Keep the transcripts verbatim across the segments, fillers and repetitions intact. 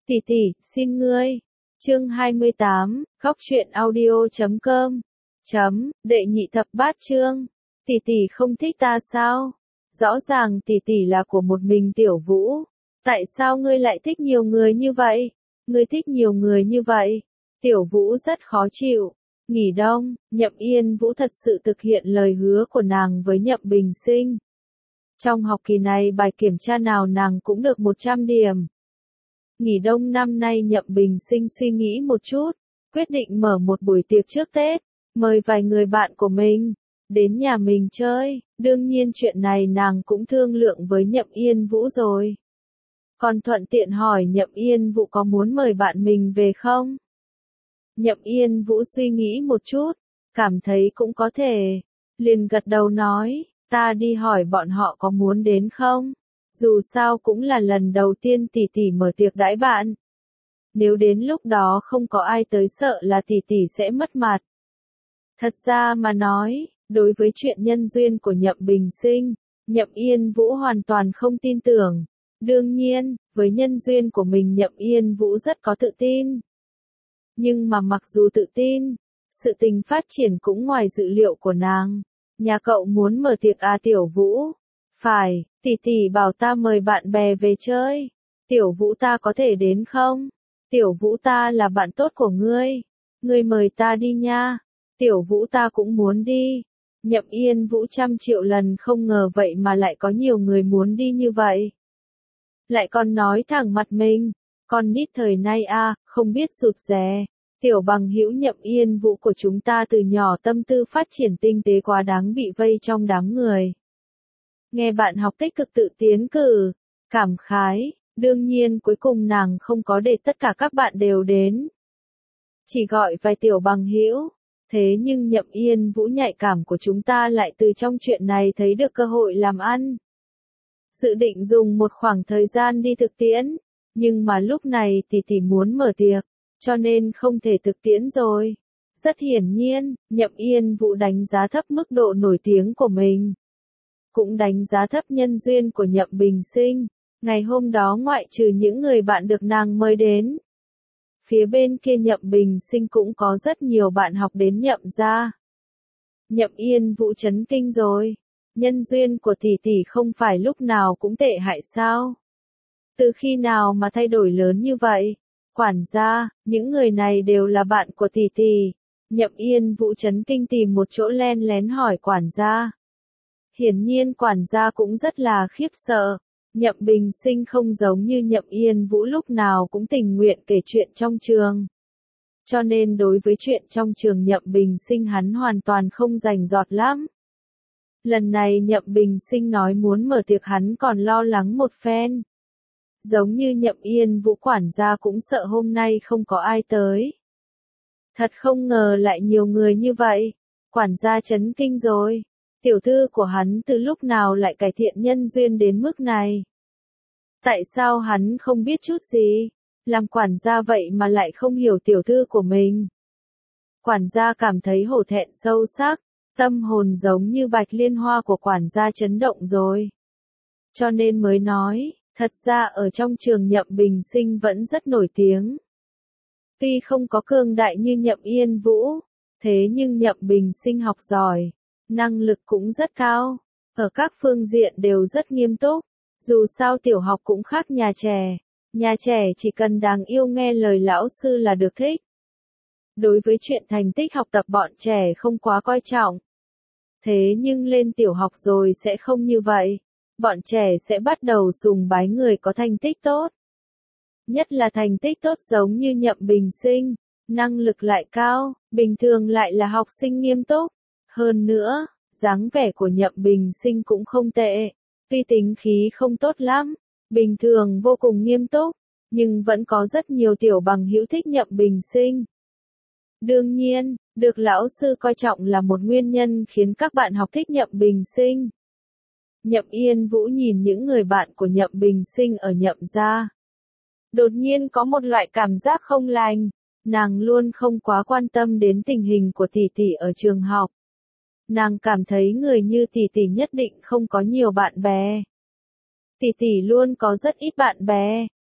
Tỷ tỷ, xin ngươi. Chương hai mươi tám, khóc chuyện audio chấm com. Chấm, đệ nhị thập bát chương. Tỷ tỷ không thích ta sao? Rõ ràng tỷ tỷ là của một mình Tiểu Vũ. Tại sao ngươi lại thích nhiều người như vậy? Ngươi thích nhiều người như vậy. Tiểu Vũ rất khó chịu. Nghỉ đông, Nhậm Yên Vũ thật sự thực hiện lời hứa của nàng với Nhậm Bình Sinh. Trong học kỳ này bài kiểm tra nào nàng cũng được một trăm điểm. Nghỉ đông năm nay Nhậm Bình Sinh suy nghĩ một chút, quyết định mở một buổi tiệc trước Tết, mời vài người bạn của mình đến nhà mình chơi. Đương nhiên chuyện này nàng cũng thương lượng với Nhậm Yên Vũ rồi. Còn thuận tiện hỏi Nhậm Yên Vũ có muốn mời bạn mình về không? Nhậm Yên Vũ suy nghĩ một chút, cảm thấy cũng có thể, liền gật đầu nói, ta đi hỏi bọn họ có muốn đến không? Dù sao cũng là lần đầu tiên tỷ tỷ mở tiệc đãi bạn. Nếu đến lúc đó không có ai tới sợ là tỷ tỷ sẽ mất mặt. Thật ra mà nói, đối với chuyện nhân duyên của Nhậm Bình Sinh, Nhậm Yên Vũ hoàn toàn không tin tưởng. Đương nhiên, với nhân duyên của mình Nhậm Yên Vũ rất có tự tin. Nhưng mà mặc dù tự tin, sự tình phát triển cũng ngoài dự liệu của nàng. Nhà cậu muốn mở tiệc à Tiểu Vũ? Phải, tỷ tỷ bảo ta mời bạn bè về chơi. Tiểu Vũ ta có thể đến không? Tiểu Vũ ta là bạn tốt của ngươi. Ngươi mời ta đi nha. Tiểu Vũ ta cũng muốn đi. Nhậm Yên Vũ trăm triệu lần không ngờ vậy mà lại có nhiều người muốn đi như vậy. Lại còn nói thẳng mặt mình. Con nít thời nay a, không biết rụt rè. Tiểu bằng hữu Nhậm Yên Vũ của chúng ta từ nhỏ tâm tư phát triển tinh tế quá đáng bị vây trong đám người. Nghe bạn học tích cực tự tiến cử, cảm khái, đương nhiên cuối cùng nàng không có để tất cả các bạn đều đến. Chỉ gọi vài tiểu bằng hữu, thế nhưng Nhậm Yên Vũ nhạy cảm của chúng ta lại từ trong chuyện này thấy được cơ hội làm ăn. Dự định dùng một khoảng thời gian đi thực tiễn, nhưng mà lúc này tỷ tỷ muốn mở tiệc, cho nên không thể thực tiễn rồi. Rất hiển nhiên, Nhậm Yên Vũ đánh giá thấp mức độ nổi tiếng của mình. Cũng đánh giá thấp nhân duyên của Nhậm Bình Sinh. Ngày hôm đó ngoại trừ những người bạn được nàng mời đến, phía bên kia Nhậm Bình Sinh cũng có rất nhiều bạn học đến Nhậm gia. Nhậm Yên Vũ chấn kinh rồi. Nhân duyên của tỷ tỷ không phải lúc nào cũng tệ hại sao? Từ khi nào mà thay đổi lớn như vậy? Quản gia, những người này đều là bạn của tỷ tỷ. Nhậm Yên Vũ chấn kinh tìm một chỗ len lén hỏi quản gia. Hiển nhiên quản gia cũng rất là khiếp sợ. Nhậm Bình Sinh không giống như Nhậm Yên Vũ lúc nào cũng tình nguyện kể chuyện trong trường. Cho nên đối với chuyện trong trường Nhậm Bình Sinh hắn hoàn toàn không rành rọt lắm. Lần này Nhậm Bình Sinh nói muốn mở tiệc hắn còn lo lắng một phen. Giống như Nhậm Yên Vũ quản gia cũng sợ hôm nay không có ai tới. Thật không ngờ lại nhiều người như vậy. Quản gia chấn kinh rồi. Tiểu thư của hắn từ lúc nào lại cải thiện nhân duyên đến mức này? Tại sao hắn không biết chút gì? Làm quản gia vậy mà lại không hiểu tiểu thư của mình? Quản gia cảm thấy hổ thẹn sâu sắc, tâm hồn giống như bạch liên hoa của quản gia chấn động rồi. Cho nên mới nói, thật ra ở trong trường Nhậm Bình Sinh vẫn rất nổi tiếng. Tuy không có cường đại như Nhậm Yên Vũ, thế nhưng Nhậm Bình Sinh học giỏi. Năng lực cũng rất cao, ở các phương diện đều rất nghiêm túc, dù sao tiểu học cũng khác nhà trẻ, nhà trẻ chỉ cần đáng yêu nghe lời lão sư là được thích. Đối với chuyện thành tích học tập bọn trẻ không quá coi trọng. Thế nhưng lên tiểu học rồi sẽ không như vậy, bọn trẻ sẽ bắt đầu sùng bái người có thành tích tốt. Nhất là thành tích tốt giống như Nhậm Bình Sinh, năng lực lại cao, bình thường lại là học sinh nghiêm túc. Hơn nữa, dáng vẻ của Nhậm Bình Sinh cũng không tệ, tuy tính khí không tốt lắm, bình thường vô cùng nghiêm túc, nhưng vẫn có rất nhiều tiểu bằng hữu thích Nhậm Bình Sinh. Đương nhiên, được lão sư coi trọng là một nguyên nhân khiến các bạn học thích Nhậm Bình Sinh. Nhậm Yên Vũ nhìn những người bạn của Nhậm Bình Sinh ở Nhậm gia. Đột nhiên có một loại cảm giác không lành, nàng luôn không quá quan tâm đến tình hình của tỷ tỷ ở trường học. Nàng cảm thấy người như tỷ tỷ nhất định không có nhiều bạn bè. Tỷ tỷ luôn có rất ít bạn bè,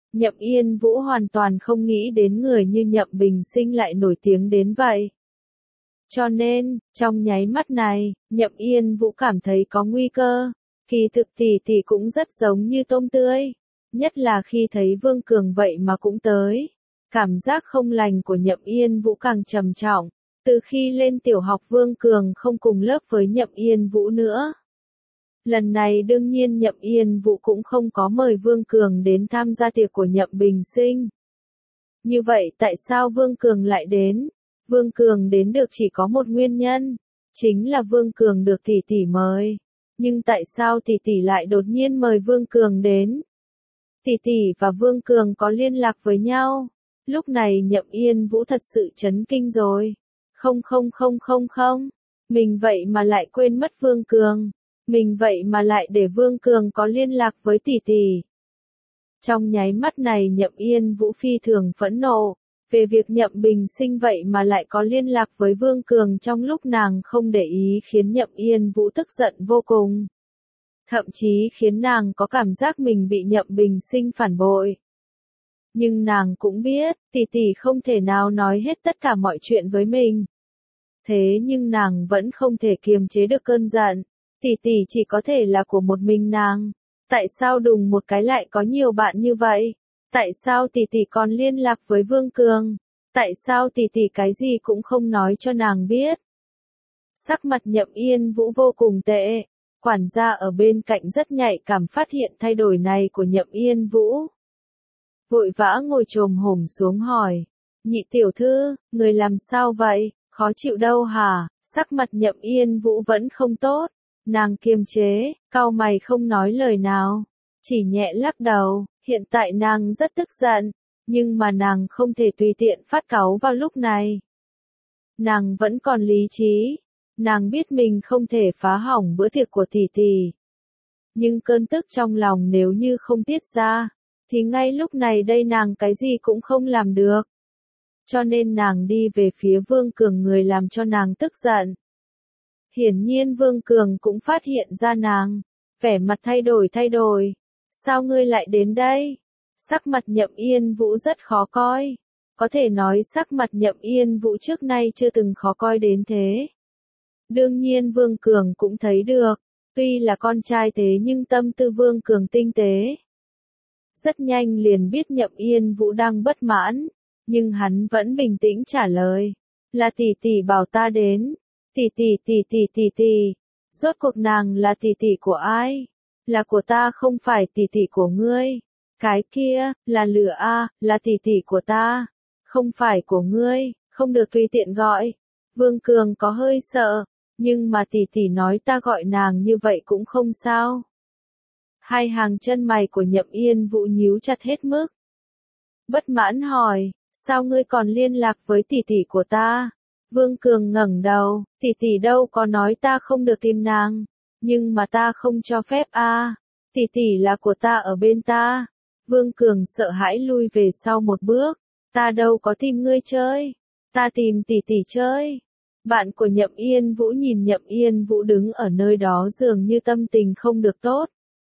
Nhậm Yên Vũ hoàn toàn không nghĩ đến người như Nhậm Bình Sinh lại nổi tiếng đến vậy. Cho nên, trong nháy mắt này, Nhậm Yên Vũ cảm thấy có nguy cơ. Kỳ thực tỷ tỷ cũng rất giống như tôm tươi. Nhất là khi thấy Vương Cường vậy mà cũng tới. Cảm giác không lành của Nhậm Yên Vũ càng trầm trọng. Từ khi lên tiểu học Vương Cường không cùng lớp với Nhậm Yên Vũ nữa. Lần này đương nhiên Nhậm Yên Vũ cũng không có mời Vương Cường đến tham gia tiệc của Nhậm Bình Sinh. Như vậy tại sao Vương Cường lại đến? Vương Cường đến được chỉ có một nguyên nhân. Chính là Vương Cường được tỷ tỷ mời. Nhưng tại sao tỷ tỷ lại đột nhiên mời Vương Cường đến? Tỷ tỷ và Vương Cường có liên lạc với nhau. Lúc này Nhậm Yên Vũ thật sự chấn kinh rồi. Không không không không không. Mình vậy mà lại quên mất Vương Cường. Mình vậy mà lại để Vương Cường có liên lạc với tỷ tỷ. Trong nháy mắt này Nhậm Yên Vũ phi thường phẫn nộ. Về việc Nhậm Bình Sinh vậy mà lại có liên lạc với Vương Cường trong lúc nàng không để ý khiến Nhậm Yên Vũ tức giận vô cùng. Thậm chí khiến nàng có cảm giác mình bị Nhậm Bình Sinh phản bội. Nhưng nàng cũng biết, tỷ tỷ không thể nào nói hết tất cả mọi chuyện với mình. Thế nhưng nàng vẫn không thể kiềm chế được cơn giận. Tỷ tỷ chỉ có thể là của một mình nàng. Tại sao đùng một cái lại có nhiều bạn như vậy? Tại sao tỷ tỷ còn liên lạc với Vương Cường? Tại sao tỷ tỷ cái gì cũng không nói cho nàng biết? Sắc mặt Nhậm Yên Vũ vô cùng tệ. Quản gia ở bên cạnh rất nhạy cảm phát hiện thay đổi này của Nhậm Yên Vũ. Vội vã ngồi chồm hổm xuống hỏi. Nhị tiểu thư, người làm sao vậy? Khó chịu đâu hả? Sắc mặt Nhậm Yên Vũ vẫn không tốt. Nàng kiềm chế, cau mày không nói lời nào. Chỉ nhẹ lắc đầu. Hiện tại nàng rất tức giận. Nhưng mà nàng không thể tùy tiện phát cáu vào lúc này. Nàng vẫn còn lý trí. Nàng biết mình không thể phá hỏng bữa tiệc của tỷ tỷ. Nhưng cơn tức trong lòng nếu như không tiết ra, thì ngay lúc này đây nàng cái gì cũng không làm được. Cho nên nàng đi về phía Vương Cường, người làm cho nàng tức giận. Hiển nhiên Vương Cường cũng phát hiện ra nàng. Vẻ mặt thay đổi thay đổi. Sao ngươi lại đến đây? Sắc mặt Nhậm Yên Vũ rất khó coi. Có thể nói sắc mặt Nhậm Yên Vũ trước nay chưa từng khó coi đến thế. Đương nhiên Vương Cường cũng thấy được. Tuy là con trai thế nhưng tâm tư Vương Cường tinh tế. Rất nhanh liền biết Nhậm Yên Vũ đang bất mãn. Nhưng hắn vẫn bình tĩnh trả lời. Là tỷ tỷ bảo ta đến. Tỷ tỷ tỷ tỷ tỷ tỷ. Rốt cuộc nàng là tỷ tỷ của ai? Là của ta không phải tỷ tỷ của ngươi. Cái kia, là lửa a, là tỷ tỷ của ta. Không phải của ngươi, không được tùy tiện gọi. Vương Cường có hơi sợ. Nhưng mà tỷ tỷ nói ta gọi nàng như vậy cũng không sao. Hai hàng chân mày của Nhậm Yên Vũ nhíu chặt hết mức. Bất mãn hỏi, sao ngươi còn liên lạc với tỷ tỷ của ta? Vương Cường ngẩng đầu, tỷ tỷ đâu có nói ta không được tìm nàng. Nhưng mà ta không cho phép a. À. Tỷ tỷ là của ta ở bên ta. Vương Cường sợ hãi lui về sau một bước. Ta đâu có tìm ngươi chơi. Ta tìm tỷ tỷ chơi. Bạn của Nhậm Yên Vũ nhìn Nhậm Yên Vũ đứng ở nơi đó dường như tâm tình không được tốt.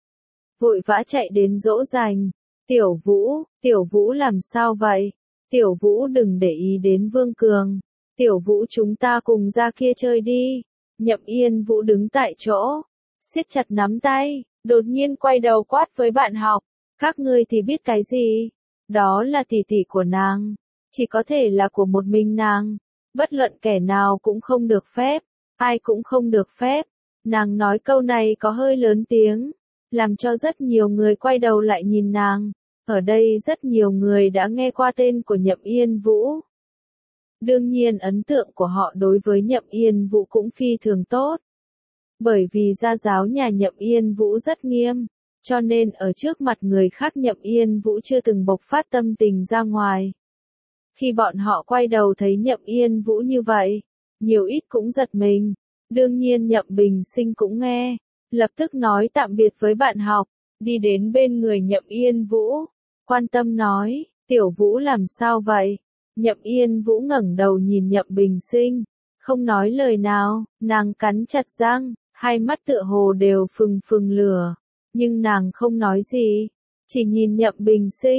Vội vã chạy đến dỗ dành. Tiểu Vũ, Tiểu Vũ làm sao vậy? Tiểu Vũ đừng để ý đến Vương Cường. Tiểu Vũ chúng ta cùng ra kia chơi đi. Nhậm Yên Vũ đứng tại chỗ. Siết chặt nắm tay. Đột nhiên quay đầu quát với bạn học. Các ngươi thì biết cái gì? Đó là tỷ tỷ của nàng. Chỉ có thể là của một mình nàng. Bất luận kẻ nào cũng không được phép. Ai cũng không được phép. Nàng nói câu này có hơi lớn tiếng. Làm cho rất nhiều người quay đầu lại nhìn nàng. Ở đây rất nhiều người đã nghe qua tên của Nhậm Yên Vũ. Đương nhiên ấn tượng của họ đối với Nhậm Yên Vũ cũng phi thường tốt. Bởi vì gia giáo nhà Nhậm Yên Vũ rất nghiêm. Cho nên ở trước mặt người khác Nhậm Yên Vũ chưa từng bộc phát tâm tình ra ngoài. Khi bọn họ quay đầu thấy Nhậm Yên Vũ như vậy, nhiều ít cũng giật mình. Đương nhiên Nhậm Bình Sinh cũng nghe. Lập tức nói tạm biệt với bạn học. Đi đến bên người Nhậm Yên Vũ. Quan tâm nói, Tiểu Vũ làm sao vậy? Nhậm Yên Vũ ngẩng đầu nhìn Nhậm Bình Sinh. Không nói lời nào, nàng cắn chặt răng. Hai mắt tựa hồ đều phừng phừng lửa. Nhưng nàng không nói gì. Chỉ nhìn Nhậm Bình Sinh.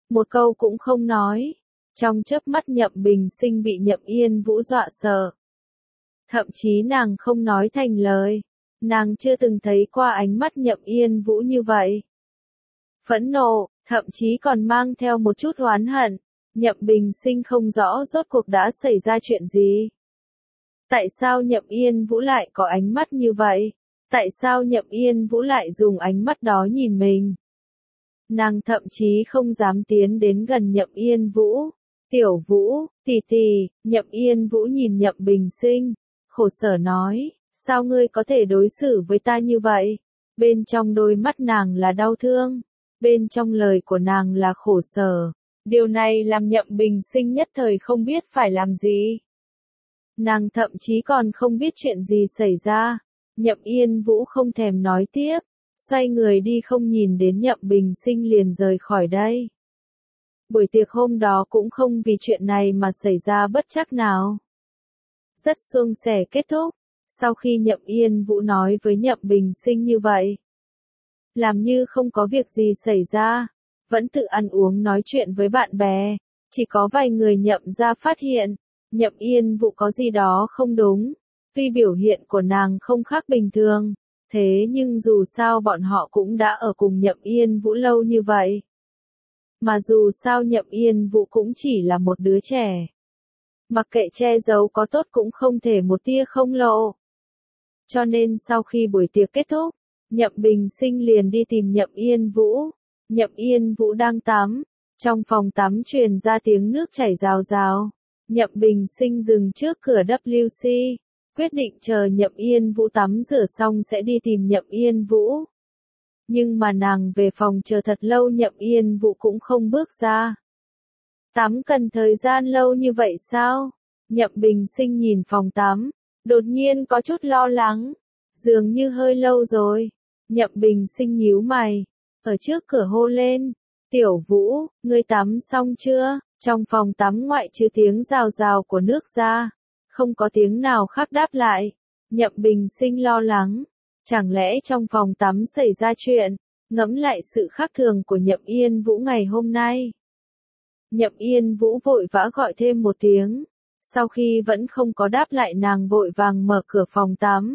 một câu cũng không nói. Trong chớp mắt Nhậm Bình Sinh bị Nhậm Yên Vũ dọa sợ. Thậm chí nàng không nói thành lời. Nàng chưa từng thấy qua ánh mắt Nhậm Yên Vũ như vậy. Phẫn nộ, thậm chí còn mang theo một chút oán hận. Nhậm Bình Sinh không rõ rốt cuộc đã xảy ra chuyện gì. Tại sao Nhậm Yên Vũ lại có ánh mắt như vậy? Tại sao Nhậm Yên Vũ lại dùng ánh mắt đó nhìn mình? Nàng thậm chí không dám tiến đến gần Nhậm Yên Vũ. Tiểu Vũ, tỷ tỷ, Nhậm Yên Vũ nhìn Nhậm Bình Sinh, khổ sở nói, sao ngươi có thể đối xử với ta như vậy? Bên trong đôi mắt nàng là đau thương, bên trong lời của nàng là khổ sở. Điều này làm Nhậm Bình Sinh nhất thời không biết phải làm gì. Nàng thậm chí còn không biết chuyện gì xảy ra. Nhậm Yên Vũ không thèm nói tiếp, xoay người đi không nhìn đến Nhậm Bình Sinh liền rời khỏi đây. Buổi tiệc hôm đó cũng không vì chuyện này mà xảy ra bất trắc nào. Rất suôn sẻ kết thúc, sau khi Nhậm Yên Vũ nói với Nhậm Bình Sinh như vậy. Làm như không có việc gì xảy ra, vẫn tự ăn uống nói chuyện với bạn bè, chỉ có vài người Nhậm gia phát hiện, Nhậm Yên Vũ có gì đó không đúng, tuy biểu hiện của nàng không khác bình thường, thế nhưng dù sao bọn họ cũng đã ở cùng Nhậm Yên Vũ lâu như vậy. Mà dù sao Nhậm Yên Vũ cũng chỉ là một đứa trẻ. Mặc kệ che giấu có tốt cũng không thể một tia không lộ. Cho nên sau khi buổi tiệc kết thúc, Nhậm Bình Sinh liền đi tìm Nhậm Yên Vũ. Nhậm Yên Vũ đang tắm, trong phòng tắm truyền ra tiếng nước chảy rào rào. Nhậm Bình Sinh dừng trước cửa W C, quyết định chờ Nhậm Yên Vũ tắm rửa xong sẽ đi tìm Nhậm Yên Vũ. Nhưng mà nàng về phòng chờ thật lâu Nhậm Yên Vũ cũng không bước ra. Tắm cần thời gian lâu như vậy sao? Nhậm Bình Sinh nhìn phòng tắm, đột nhiên có chút lo lắng, dường như hơi lâu rồi. Nhậm Bình Sinh nhíu mày, ở trước cửa hô lên, Tiểu Vũ, ngươi tắm xong chưa? Trong phòng tắm ngoại trừ tiếng rào rào của nước ra, không có tiếng nào khác đáp lại. Nhậm Bình Sinh lo lắng, chẳng lẽ trong phòng tắm xảy ra chuyện, ngẫm lại sự khác thường của Nhậm Yên Vũ ngày hôm nay. Nhậm Yên Vũ vội vã gọi thêm một tiếng, sau khi vẫn không có đáp lại nàng vội vàng mở cửa phòng tắm.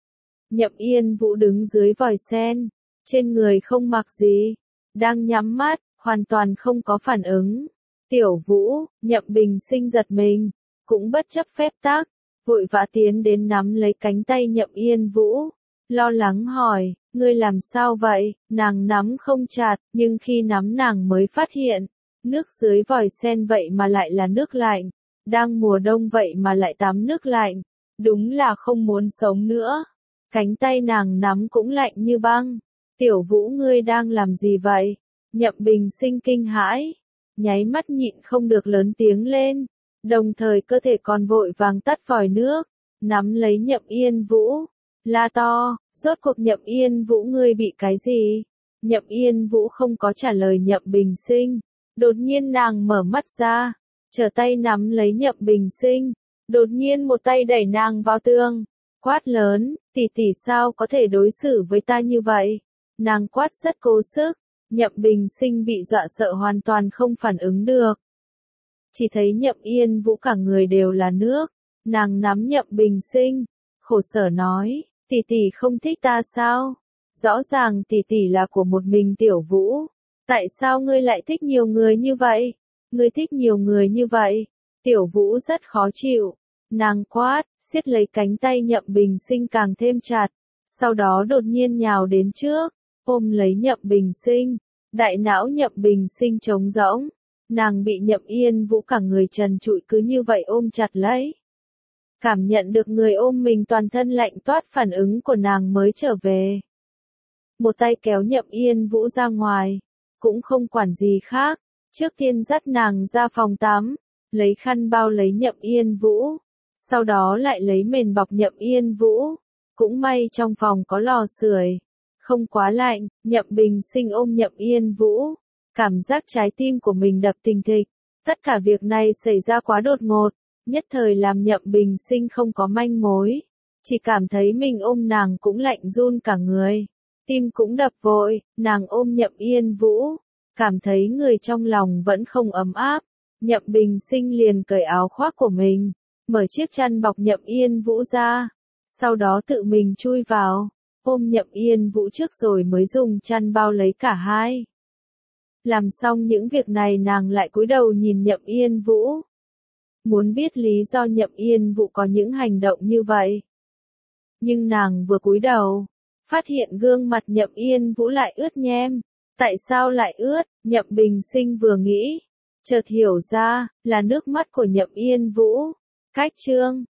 Nhậm Yên Vũ đứng dưới vòi sen, trên người không mặc gì, đang nhắm mắt, hoàn toàn không có phản ứng. Tiểu Vũ, Nhậm Bình Sinh giật mình, cũng bất chấp phép tắc, vội vã tiến đến nắm lấy cánh tay Nhậm Yên Vũ, lo lắng hỏi, ngươi làm sao vậy? Nàng nắm không chặt, nhưng khi nắm nàng mới phát hiện, nước dưới vòi sen vậy mà lại là nước lạnh, đang mùa đông vậy mà lại tắm nước lạnh, đúng là không muốn sống nữa. Cánh tay nàng nắm cũng lạnh như băng. Tiểu Vũ ngươi đang làm gì vậy? Nhậm Bình Sinh kinh hãi, nháy mắt nhịn không được lớn tiếng lên, đồng thời cơ thể còn vội vàng tắt vòi nước, nắm lấy Nhậm Yên Vũ, la to, rốt cuộc Nhậm Yên Vũ ngươi bị cái gì? Nhậm Yên Vũ không có trả lời Nhậm Bình Sinh, đột nhiên nàng mở mắt ra, trở tay nắm lấy Nhậm Bình Sinh, đột nhiên một tay đẩy nàng vào tường, quát lớn, tỷ tỷ sao có thể đối xử với ta như vậy? Nàng quát rất cố sức, Nhậm Bình Sinh bị dọa sợ hoàn toàn không phản ứng được. Chỉ thấy Nhậm Yên Vũ cả người đều là nước, nàng nắm Nhậm Bình Sinh, khổ sở nói, tỷ tỷ không thích ta sao? Rõ ràng tỷ tỷ là của một mình Tiểu Vũ, tại sao ngươi lại thích nhiều người như vậy? Ngươi thích nhiều người như vậy? Tiểu Vũ rất khó chịu, nàng quát, siết lấy cánh tay Nhậm Bình Sinh càng thêm chặt, sau đó đột nhiên nhào đến trước, ôm lấy Nhậm Bình Sinh, đại não Nhậm Bình Sinh trống rỗng, nàng bị Nhậm Yên Vũ cả người trần trụi cứ như vậy ôm chặt lấy. Cảm nhận được người ôm mình toàn thân lạnh toát phản ứng của nàng mới trở về. Một tay kéo Nhậm Yên Vũ ra ngoài, cũng không quản gì khác, trước tiên dắt nàng ra phòng tắm, lấy khăn bao lấy Nhậm Yên Vũ, sau đó lại lấy mền bọc Nhậm Yên Vũ, cũng may trong phòng có lò sưởi, không quá lạnh. Nhậm Bình Sinh ôm Nhậm Yên Vũ, cảm giác trái tim của mình đập thình thịch, tất cả việc này xảy ra quá đột ngột, nhất thời làm Nhậm Bình Sinh không có manh mối, chỉ cảm thấy mình ôm nàng cũng lạnh run cả người, tim cũng đập vội, nàng ôm Nhậm Yên Vũ, cảm thấy người trong lòng vẫn không ấm áp, Nhậm Bình Sinh liền cởi áo khoác của mình, mở chiếc chăn bọc Nhậm Yên Vũ ra, sau đó tự mình chui vào, ôm Nhậm Yên Vũ trước rồi mới dùng chăn bao lấy cả hai. Làm xong những việc này nàng lại cúi đầu nhìn Nhậm Yên Vũ. Muốn biết lý do Nhậm Yên Vũ có những hành động như vậy. Nhưng nàng vừa cúi đầu, phát hiện gương mặt Nhậm Yên Vũ lại ướt nhem. Tại sao lại ướt? Nhậm Bình Sinh vừa nghĩ, chợt hiểu ra, là nước mắt của Nhậm Yên Vũ. Cách chương